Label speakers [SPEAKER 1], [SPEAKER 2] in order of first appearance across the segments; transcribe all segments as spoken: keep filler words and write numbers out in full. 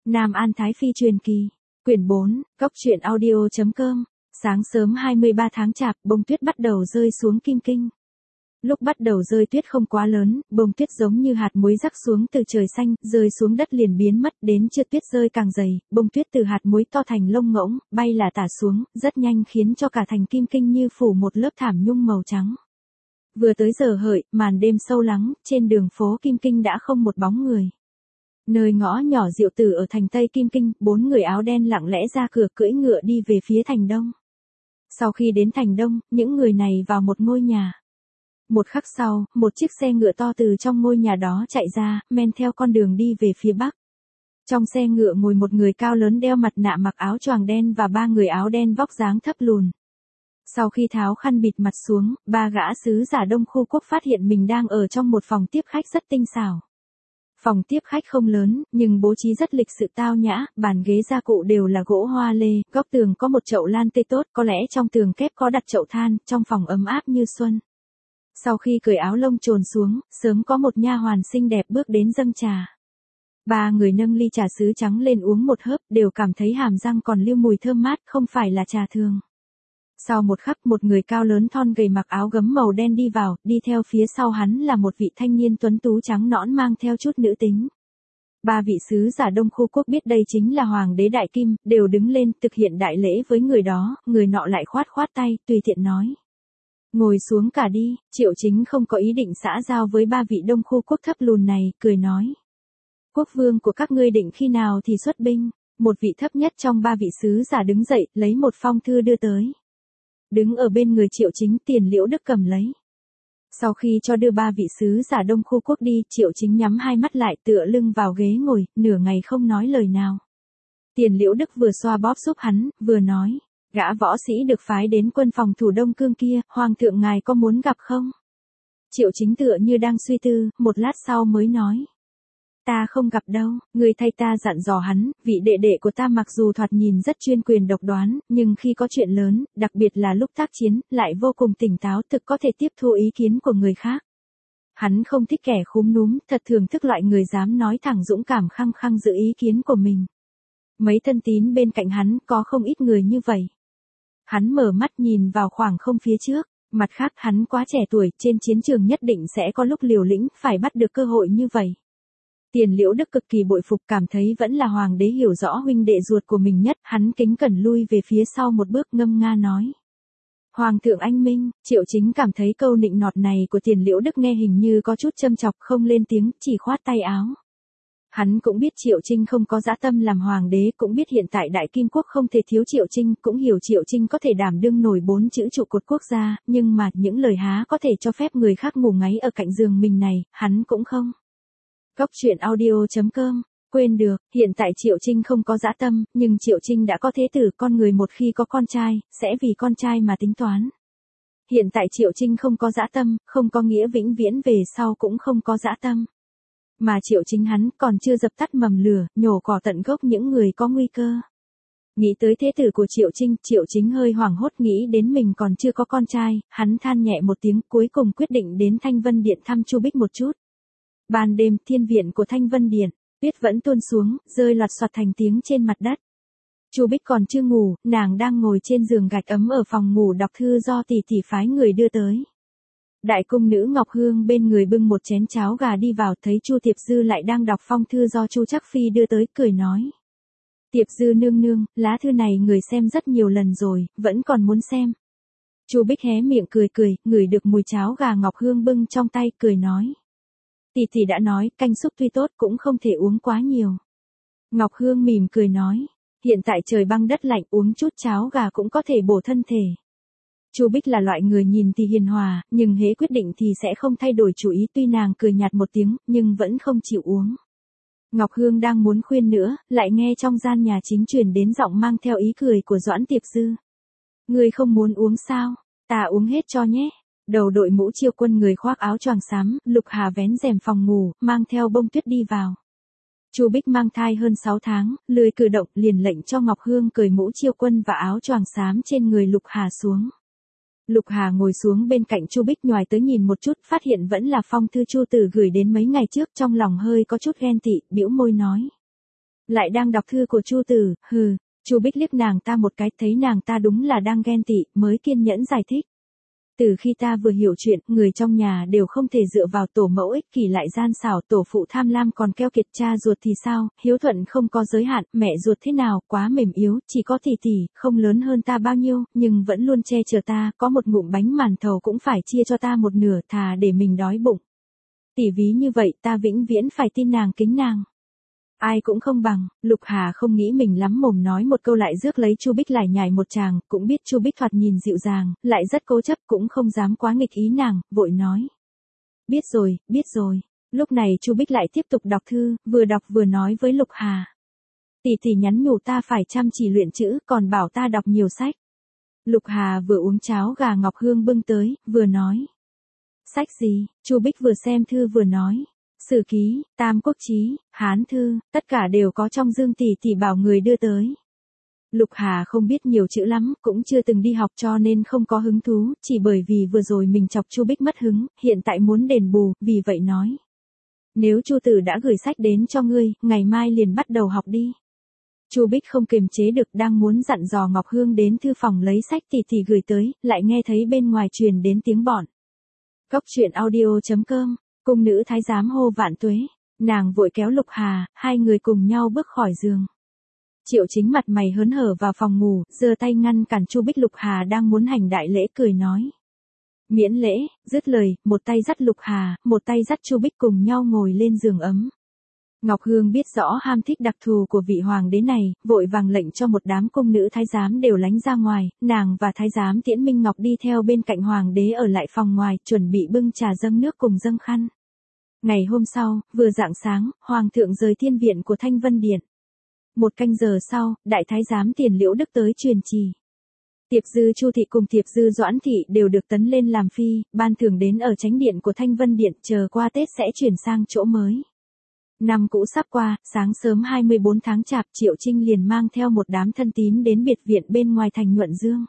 [SPEAKER 1] Nam An Thái Phi truyền kỳ, quyển bốn, góc truyện audio chấm com. Sáng sớm hai mươi ba tháng Chạp, bông tuyết bắt đầu rơi xuống Kim Kinh. Lúc bắt đầu rơi tuyết không quá lớn, bông tuyết giống như hạt muối rắc xuống từ trời xanh, rơi xuống đất liền biến mất, đến trưa tuyết rơi càng dày, bông tuyết từ hạt muối to thành lông ngỗng, bay là tả xuống, rất nhanh khiến cho cả thành Kim Kinh như phủ một lớp thảm nhung màu trắng. Vừa tới giờ hợi, màn đêm sâu lắng, trên đường phố Kim Kinh đã không một bóng người. Nơi ngõ nhỏ Diệu Tử ở thành Tây Kim Kinh, bốn người áo đen lặng lẽ ra cửa cưỡi ngựa đi về phía thành Đông. Sau khi đến thành Đông, những người này vào một ngôi nhà. Một khắc sau, một chiếc xe ngựa to từ trong ngôi nhà đó chạy ra, men theo con đường đi về phía Bắc. Trong xe ngựa ngồi một người cao lớn đeo mặt nạ mặc áo choàng đen và ba người áo đen vóc dáng thấp lùn. Sau khi tháo khăn bịt mặt xuống, ba gã sứ giả Đông Khu Quốc phát hiện mình đang ở trong một phòng tiếp khách rất tinh xảo. Phòng tiếp khách không lớn, nhưng bố trí rất lịch sự tao nhã, bàn ghế gia cụ đều là gỗ hoa lê, góc tường có một chậu lan tây tốt, có lẽ trong tường kép có đặt chậu than, trong phòng ấm áp như xuân. Sau khi cởi áo lông trồn xuống, sớm có một nha hoàn xinh đẹp bước đến dâng trà. Ba người nâng ly trà sứ trắng lên uống một hớp, đều cảm thấy hàm răng còn lưu mùi thơm mát, không phải là trà thường. Sau một khắc, một người cao lớn thon gầy mặc áo gấm màu đen đi vào, đi theo phía sau hắn là một vị thanh niên tuấn tú trắng nõn mang theo chút nữ tính. Ba vị sứ giả Đông Khu Quốc biết đây chính là Hoàng đế Đại Kim, đều đứng lên thực hiện đại lễ với người đó, người nọ lại khoát khoát tay, tùy tiện nói. Ngồi xuống cả đi, Triệu Chính không có ý định xã giao với ba vị Đông Khu Quốc thấp lùn này, cười nói. Quốc vương của các ngươi định khi nào thì xuất binh, một vị thấp nhất trong ba vị sứ giả đứng dậy, lấy một phong thư đưa tới. Đứng ở bên người Triệu Chính, Tiền Liễu Đức cầm lấy. Sau khi cho đưa ba vị sứ giả Đông Khu Quốc đi, Triệu Chính nhắm hai mắt lại tựa lưng vào ghế ngồi, nửa ngày không nói lời nào. Tiền Liễu Đức vừa xoa bóp giúp hắn, vừa nói, gã võ sĩ được phái đến quân phòng thủ Đông Cương kia, Hoàng thượng ngài có muốn gặp không? Triệu Chính tựa như đang suy tư, một lát sau mới nói. Ta không gặp đâu, người thay ta dặn dò hắn, vị đệ đệ của ta mặc dù thoạt nhìn rất chuyên quyền độc đoán, nhưng khi có chuyện lớn, đặc biệt là lúc tác chiến, lại vô cùng tỉnh táo thực có thể tiếp thu ý kiến của người khác. Hắn không thích kẻ khúm núm, thật thưởng thức loại người dám nói thẳng dũng cảm khăng khăng giữ ý kiến của mình. Mấy thân tín bên cạnh hắn có không ít người như vậy. Hắn mở mắt nhìn vào khoảng không phía trước, mặt khác hắn quá trẻ tuổi, trên chiến trường nhất định sẽ có lúc liều lĩnh, phải bắt được cơ hội như vậy. Tiền Liễu Đức cực kỳ bội phục, cảm thấy vẫn là Hoàng đế hiểu rõ huynh đệ ruột của mình nhất, hắn kính cẩn lui về phía sau một bước ngâm nga nói. Hoàng thượng anh minh, Triệu Chính cảm thấy câu nịnh nọt này của Tiền Liễu Đức nghe hình như có chút châm chọc, không lên tiếng, chỉ khoát tay áo. Hắn cũng biết Triệu Trinh không có dã tâm làm hoàng đế, cũng biết hiện tại Đại Kim Quốc không thể thiếu Triệu Trinh, cũng hiểu Triệu Trinh có thể đảm đương nổi bốn chữ trụ cột quốc gia, nhưng mà những lời há có thể cho phép người khác ngủ ngáy ở cạnh giường mình này, hắn cũng không. Góc truyện audio chấm com, quên được, hiện tại Triệu Trinh không có dã tâm, nhưng Triệu Trinh đã có thế tử, con người một khi có con trai, sẽ vì con trai mà tính toán. Hiện tại Triệu Trinh không có dã tâm, không có nghĩa vĩnh viễn về sau cũng không có dã tâm. Mà Triệu Chính hắn còn chưa dập tắt mầm lửa, nhổ cỏ tận gốc những người có nguy cơ. Nghĩ tới thế tử của Triệu Trinh, Triệu Chính hơi hoảng hốt nghĩ đến mình còn chưa có con trai, hắn than nhẹ một tiếng cuối cùng quyết định đến Thanh Vân Điện thăm Chu Bích một chút. Ban đêm, thiên viện của Thanh Vân Điện, tuyết vẫn tuôn xuống, rơi loạt soạt thành tiếng trên mặt đất. Chu Bích còn chưa ngủ, nàng đang ngồi trên giường gạch ấm ở phòng ngủ đọc thư do tỷ tỷ phái người đưa tới. Đại cung nữ Ngọc Hương bên người bưng một chén cháo gà đi vào, thấy Chu Tiệp Dư lại đang đọc phong thư do Chu Trắc Phi đưa tới, cười nói. Tiệp Dư nương nương, lá thư này người xem rất nhiều lần rồi, vẫn còn muốn xem. Chu Bích hé miệng cười cười, ngửi được mùi cháo gà Ngọc Hương bưng trong tay, cười nói. Tỷ tỷ đã nói, canh súp tuy tốt cũng không thể uống quá nhiều. Ngọc Hương mỉm cười nói, hiện tại trời băng đất lạnh, uống chút cháo gà cũng có thể bổ thân thể. Chu Bích là loại người nhìn thì hiền hòa, nhưng hễ quyết định thì sẽ không thay đổi chủ ý, tuy nàng cười nhạt một tiếng, nhưng vẫn không chịu uống. Ngọc Hương đang muốn khuyên nữa, lại nghe trong gian nhà chính truyền đến giọng mang theo ý cười của Doãn Tiệp Dư. Người không muốn uống sao, ta uống hết cho nhé. Đầu đội mũ Chiêu Quân người khoác áo choàng xám, Lục Hà vén rèm phòng ngủ, mang theo bông tuyết đi vào. Chu Bích mang thai hơn sáu tháng, lười cử động, liền lệnh cho Ngọc Hương cởi mũ Chiêu Quân và áo choàng xám trên người Lục Hà xuống. Lục Hà ngồi xuống bên cạnh Chu Bích nhoài tới nhìn một chút, phát hiện vẫn là phong thư Chu Tử gửi đến mấy ngày trước, trong lòng hơi có chút ghen tị, bĩu môi nói. Lại đang đọc thư của Chu Tử, hừ, Chu Bích liếc nàng ta một cái, thấy nàng ta đúng là đang ghen tị, mới kiên nhẫn giải thích. Từ khi ta vừa hiểu chuyện, người trong nhà đều không thể dựa vào tổ mẫu ích kỷ lại gian xảo, tổ phụ tham lam còn keo kiệt, cha ruột thì sao, hiếu thuận không có giới hạn, mẹ ruột thế nào, quá mềm yếu, chỉ có tỷ tỷ, không lớn hơn ta bao nhiêu, nhưng vẫn luôn che chở ta, có một ngụm bánh màn thầu cũng phải chia cho ta một nửa, thà để mình đói bụng. Tỷ ví như vậy, ta vĩnh viễn phải tin nàng kính nàng. Ai cũng không bằng, Lục Hà không nghĩ mình lắm mồm nói một câu lại rước lấy Chu Bích lải nhải một tràng, cũng biết Chu Bích thoạt nhìn dịu dàng, lại rất cố chấp, cũng không dám quá nghịch ý nàng, vội nói. Biết rồi, biết rồi. Lúc này Chu Bích lại tiếp tục đọc thư, vừa đọc vừa nói với Lục Hà. Tỷ tỷ nhắn nhủ ta phải chăm chỉ luyện chữ, còn bảo ta đọc nhiều sách. Lục Hà vừa uống cháo gà Ngọc Hương bưng tới, vừa nói. Sách gì? Chu Bích vừa xem thư vừa nói. Sử ký, Tam Quốc chí, Hán thư, tất cả đều có trong dương tỷ tỷ bảo người đưa tới. Lục Hà không biết nhiều chữ lắm, cũng chưa từng đi học cho nên không có hứng thú, chỉ bởi vì vừa rồi mình chọc Chu Bích mất hứng, hiện tại muốn đền bù, vì vậy nói. Nếu Chu Tử đã gửi sách đến cho ngươi, ngày mai liền bắt đầu học đi. Chu Bích không kiềm chế được, đang muốn dặn dò Ngọc Hương đến thư phòng lấy sách tỷ tỷ gửi tới, lại nghe thấy bên ngoài truyền đến tiếng bọn. Cốc truyện audio chấm com. Cung nữ thái giám hô vạn tuế, nàng vội kéo Lục Hà, hai người cùng nhau bước khỏi giường. Triệu Chính mặt mày hớn hở vào phòng ngủ, giơ tay ngăn cản Chu Bích. Lục Hà đang muốn hành đại lễ cười nói. Miễn lễ, dứt lời, một tay dắt Lục Hà, một tay dắt Chu Bích cùng nhau ngồi lên giường ấm. Ngọc Hương biết rõ ham thích đặc thù của vị hoàng đế này, vội vàng lệnh cho một đám cung nữ thái giám đều lánh ra ngoài, nàng và thái giám Tiễn Minh Ngọc đi theo bên cạnh hoàng đế ở lại phòng ngoài, chuẩn bị bưng trà dâng nước cùng dâng khăn. Ngày hôm sau, vừa rạng sáng, hoàng thượng rời thiên viện của Thanh Vân Điện. Một canh giờ sau, đại thái giám Tiền Liễu Đức tới truyền trì. Tiệp dư Chu thị cùng Tiệp dư Doãn thị đều được tấn lên làm phi, ban thưởng đến ở chánh điện của Thanh Vân Điện, chờ qua Tết sẽ chuyển sang chỗ mới. Năm cũ sắp qua, sáng sớm hai mươi bốn tháng Chạp, Triệu Trinh liền mang theo một đám thân tín đến biệt viện bên ngoài thành Nhuận Dương.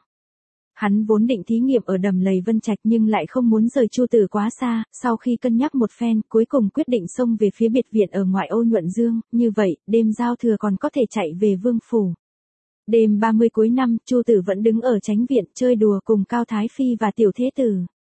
[SPEAKER 1] Hắn vốn định thí nghiệm ở đầm lầy Vân Trạch nhưng lại không muốn rời Chu Tử quá xa, sau khi cân nhắc một phen, cuối cùng quyết định xông về phía biệt viện ở ngoại ô Nhuận Dương, như vậy, đêm giao thừa còn có thể chạy về vương phủ. Đêm ba mươi cuối năm, Chu Tử vẫn đứng ở chánh viện chơi đùa cùng Cao Thái Phi và Tiểu Thế Tử.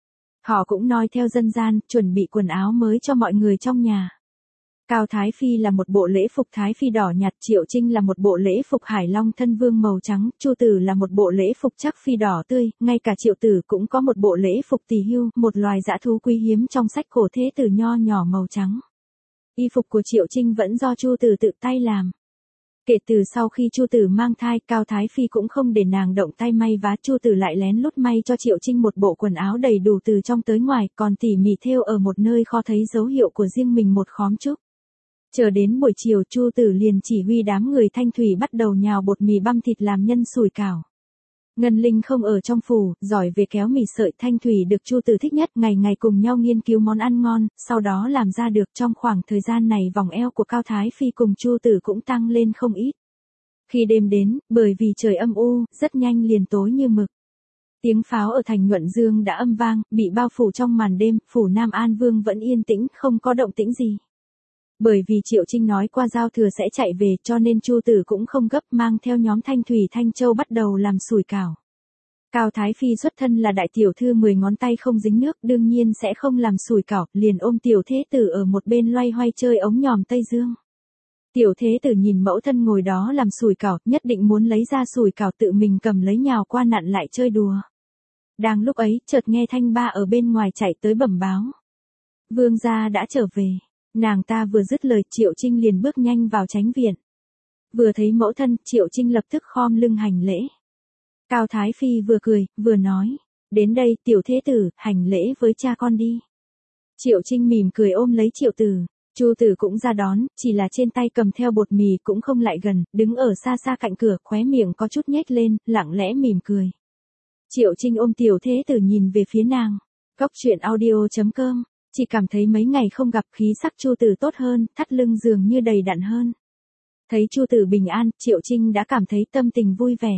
[SPEAKER 1] Họ cũng noi theo dân gian, chuẩn bị quần áo mới cho mọi người trong nhà. Cao Thái Phi là một bộ lễ phục Thái Phi đỏ nhạt, Triệu Trinh là một bộ lễ phục Hải Long thân vương màu trắng, Chu Tử là một bộ lễ phục Trắc Phi đỏ tươi, ngay cả Triệu Tử cũng có một bộ lễ phục Tỳ Hưu, một loài dã thú quý hiếm trong sách cổ Thế Tử nho nhỏ màu trắng. Y phục của Triệu Trinh vẫn do Chu Tử tự tay làm. Kể từ sau khi Chu Tử mang thai, Cao Thái Phi cũng không để nàng động tay may vá, Chu Tử lại lén lút may cho Triệu Trinh một bộ quần áo đầy đủ từ trong tới ngoài, còn tỉ mỉ thêu ở một nơi kho thấy dấu hiệu của riêng mình một khóm trúc. Chờ đến buổi chiều, Chu Tử liền chỉ huy đám người Thanh Thủy bắt đầu nhào bột mì băm thịt làm nhân sủi cảo. Ngân Linh không ở trong phủ, giỏi về kéo mì sợi, Thanh Thủy được Chu Tử thích nhất, ngày ngày cùng nhau nghiên cứu món ăn ngon, sau đó làm ra được. Trong khoảng thời gian này vòng eo của Cao Thái Phi cùng Chu Tử cũng tăng lên không ít. Khi đêm đến, bởi vì trời âm u, rất nhanh liền tối như mực. Tiếng pháo ở thành Nhuận Dương đã âm vang, bị bao phủ trong màn đêm, phủ Nam An Vương vẫn yên tĩnh, không có động tĩnh gì. Bởi vì Triệu Trinh nói qua giao thừa sẽ chạy về, cho nên Chu Tử cũng không gấp, mang theo nhóm Thanh Thủy Thanh Châu bắt đầu làm sủi cảo. Cao Thái Phi xuất thân là đại tiểu thư mười ngón tay không dính nước, đương nhiên sẽ không làm sủi cảo, liền ôm Tiểu Thế Tử ở một bên loay hoay chơi ống nhòm Tây Dương. Tiểu Thế Tử nhìn mẫu thân ngồi đó làm sủi cảo, nhất định muốn lấy ra sủi cảo tự mình cầm lấy nhào qua nặn lại chơi đùa. Đang lúc ấy, chợt nghe Thanh Ba ở bên ngoài chạy tới bẩm báo. Vương gia đã trở về. Nàng ta vừa dứt lời, Triệu Trinh liền bước nhanh vào chánh viện. Vừa thấy mẫu thân, Triệu Trinh lập tức khom lưng hành lễ. Cao Thái Phi vừa cười, vừa nói, đến đây Tiểu Thế Tử, hành lễ với cha con đi. Triệu Trinh mỉm cười ôm lấy Triệu Tử, Chu Tử cũng ra đón, chỉ là trên tay cầm theo bột mì cũng không lại gần, đứng ở xa xa cạnh cửa, khóe miệng có chút nhếch lên, lặng lẽ mỉm cười. Triệu Trinh ôm Tiểu Thế Tử nhìn về phía nàng. Cốc truyện audio chấm com. Chỉ cảm thấy mấy ngày không gặp, khí sắc Chu Tử tốt hơn, thắt lưng dường như đầy đặn hơn. Thấy Chu Tử bình an, Triệu Trinh đã cảm thấy tâm tình vui vẻ.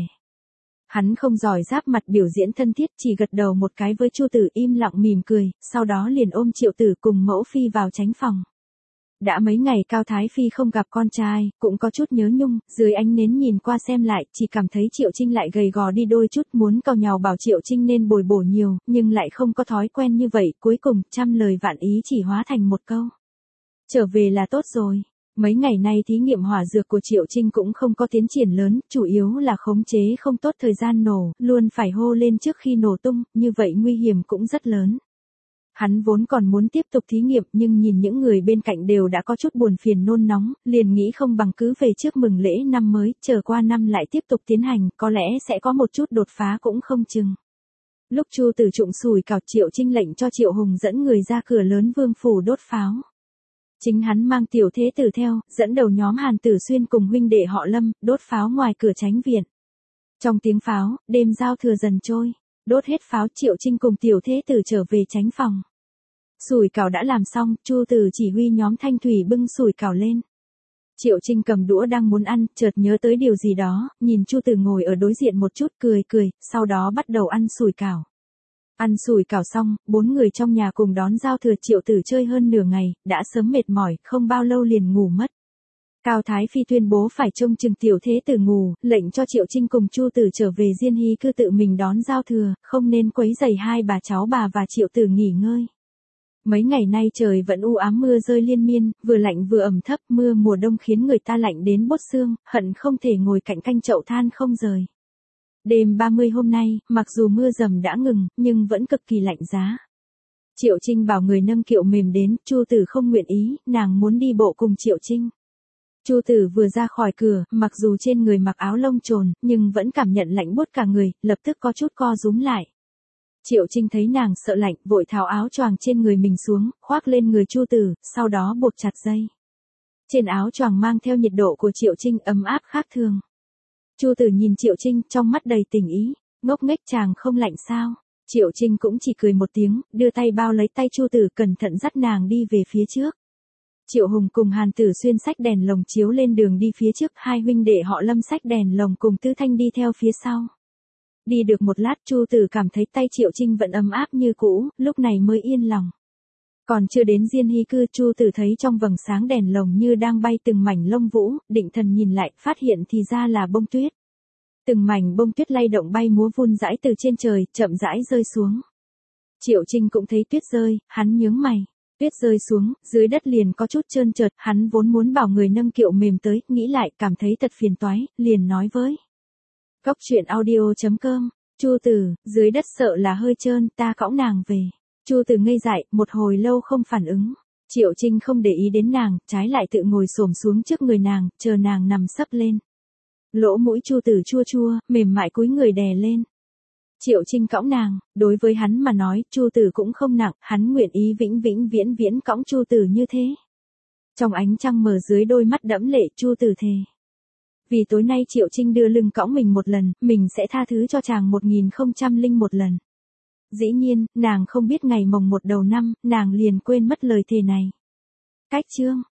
[SPEAKER 1] Hắn không giỏi giáp mặt biểu diễn thân thiết, chỉ gật đầu một cái với Chu Tử, im lặng mỉm cười, sau đó liền ôm Triệu Tử cùng mẫu phi vào chánh phòng. Đã mấy ngày Cao Thái Phi không gặp con trai, cũng có chút nhớ nhung, dưới ánh nến nhìn qua xem lại, chỉ cảm thấy Triệu Trinh lại gầy gò đi đôi chút, muốn càu nhàu bảo Triệu Trinh nên bồi bổ nhiều, nhưng lại không có thói quen như vậy, cuối cùng, trăm lời vạn ý chỉ hóa thành một câu. Trở về là tốt rồi. Mấy ngày nay thí nghiệm hỏa dược của Triệu Trinh cũng không có tiến triển lớn, chủ yếu là khống chế không tốt thời gian nổ, luôn phải hô lên trước khi nổ tung, như vậy nguy hiểm cũng rất lớn. Hắn vốn còn muốn tiếp tục thí nghiệm nhưng nhìn những người bên cạnh đều đã có chút buồn phiền nôn nóng, liền nghĩ không bằng cứ về trước mừng lễ năm mới, chờ qua năm lại tiếp tục tiến hành, có lẽ sẽ có một chút đột phá cũng không chừng. Lúc Chu Tử trụng sủi cảo, Triệu Trinh lệnh cho Triệu Hùng dẫn người ra cửa lớn Vương phủ đốt pháo. Chính hắn mang tiểu thế tử theo, dẫn đầu nhóm Hàn Tử Xuyên cùng huynh đệ họ Lâm, đốt pháo ngoài cửa Chánh viện. Trong tiếng pháo, đêm giao thừa dần trôi, đốt hết pháo Triệu Trinh cùng tiểu thế tử trở về Chánh phòng. Sủi cảo đã làm xong, Chu Tử chỉ huy nhóm Thanh Thủy bưng sủi cảo lên. Triệu Trinh cầm đũa đang muốn ăn, chợt nhớ tới điều gì đó, nhìn Chu Tử ngồi ở đối diện một chút cười cười, sau đó bắt đầu ăn sủi cảo. Ăn sủi cảo xong, bốn người trong nhà cùng đón giao thừa. Triệu Tử chơi hơn nửa ngày, đã sớm mệt mỏi, không bao lâu liền ngủ mất. Cao Thái Phi tuyên bố phải trông chừng tiểu thế tử ngủ, lệnh cho Triệu Trinh cùng Chu Tử trở về Diên Hy cư tự mình đón giao thừa, không nên quấy rầy hai bà cháu bà và Triệu Tử nghỉ ngơi. Mấy ngày nay trời vẫn u ám, mưa rơi liên miên, vừa lạnh vừa ẩm thấp, mưa mùa đông khiến người ta lạnh đến buốt xương, hận không thể ngồi cạnh canh chậu than không rời. Đêm ba mươi hôm nay, mặc dù mưa dầm đã ngừng, nhưng vẫn cực kỳ lạnh giá. Triệu Trinh bảo người nâng kiệu mềm đến, Chu Tử không nguyện ý, nàng muốn đi bộ cùng Triệu Trinh. Chu Tử vừa ra khỏi cửa, mặc dù trên người mặc áo lông trồn, nhưng vẫn cảm nhận lạnh buốt cả người, lập tức có chút co rúm lại. Triệu Trinh thấy nàng sợ lạnh, vội tháo áo choàng trên người mình xuống, khoác lên người Chu Tử, sau đó buộc chặt dây. Trên áo choàng mang theo nhiệt độ của Triệu Trinh ấm áp khác thường. Chu Tử nhìn Triệu Trinh, trong mắt đầy tình ý, ngốc nghếch chàng không lạnh sao? Triệu Trinh cũng chỉ cười một tiếng, đưa tay bao lấy tay Chu Tử, cẩn thận dắt nàng đi về phía trước. Triệu Hùng cùng Hàn Tử Xuyên xách đèn lồng chiếu lên đường đi phía trước, hai huynh đệ họ Lâm xách đèn lồng cùng Tư Thanh đi theo phía sau. Đi được một lát, Chu Tử cảm thấy tay Triệu Trinh vẫn ấm áp như cũ, lúc này mới yên lòng. Còn chưa đến Diên Hy cư, Chu Tử thấy trong vầng sáng đèn lồng như đang bay từng mảnh lông vũ, định thần nhìn lại, phát hiện thì ra là bông tuyết. Từng mảnh bông tuyết lay động bay múa vun dãi từ trên trời, chậm rãi rơi xuống. Triệu Trinh cũng thấy tuyết rơi, hắn nhướng mày. Tuyết rơi xuống, dưới đất liền có chút trơn trượt, hắn vốn muốn bảo người nâng kiệu mềm tới, nghĩ lại, cảm thấy thật phiền toái, liền nói với. Góc truyện audio chấm com, Chu Tử, dưới đất sợ là hơi trơn, ta cõng nàng về. Chu Tử ngây dại, một hồi lâu không phản ứng. Triệu Trinh không để ý đến nàng, trái lại tự ngồi xổm xuống trước người nàng, chờ nàng nằm sấp lên. Lỗ mũi Chu Tử chua chua, mềm mại cúi người đè lên. Triệu Trinh cõng nàng, đối với hắn mà nói, Chu Tử cũng không nặng, hắn nguyện ý vĩnh vĩnh viễn viễn cõng Chu Tử như thế. Trong ánh trăng mờ dưới đôi mắt đẫm lệ, Chu Tử thề. Vì tối nay Triệu Trinh đưa lưng cõng mình một lần, mình sẽ tha thứ cho chàng một nghìn không trăm linh một lần. Dĩ nhiên, nàng không biết ngày mồng một đầu năm, nàng liền quên mất lời thề này. Cách chương